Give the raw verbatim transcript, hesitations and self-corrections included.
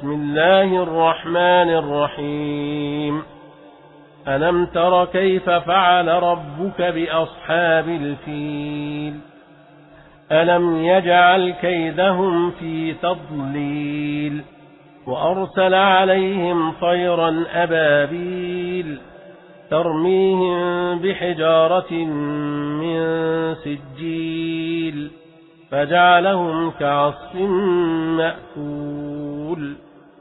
بسم الله الرحمن الرحيم ألم تر كيف فعل ربك بأصحاب الفيل ألم يجعل كيدهم في تضليل وأرسل عليهم طيرا أبابيل ترميهم بحجارة من سجيل فجعلهم كعصف مأكول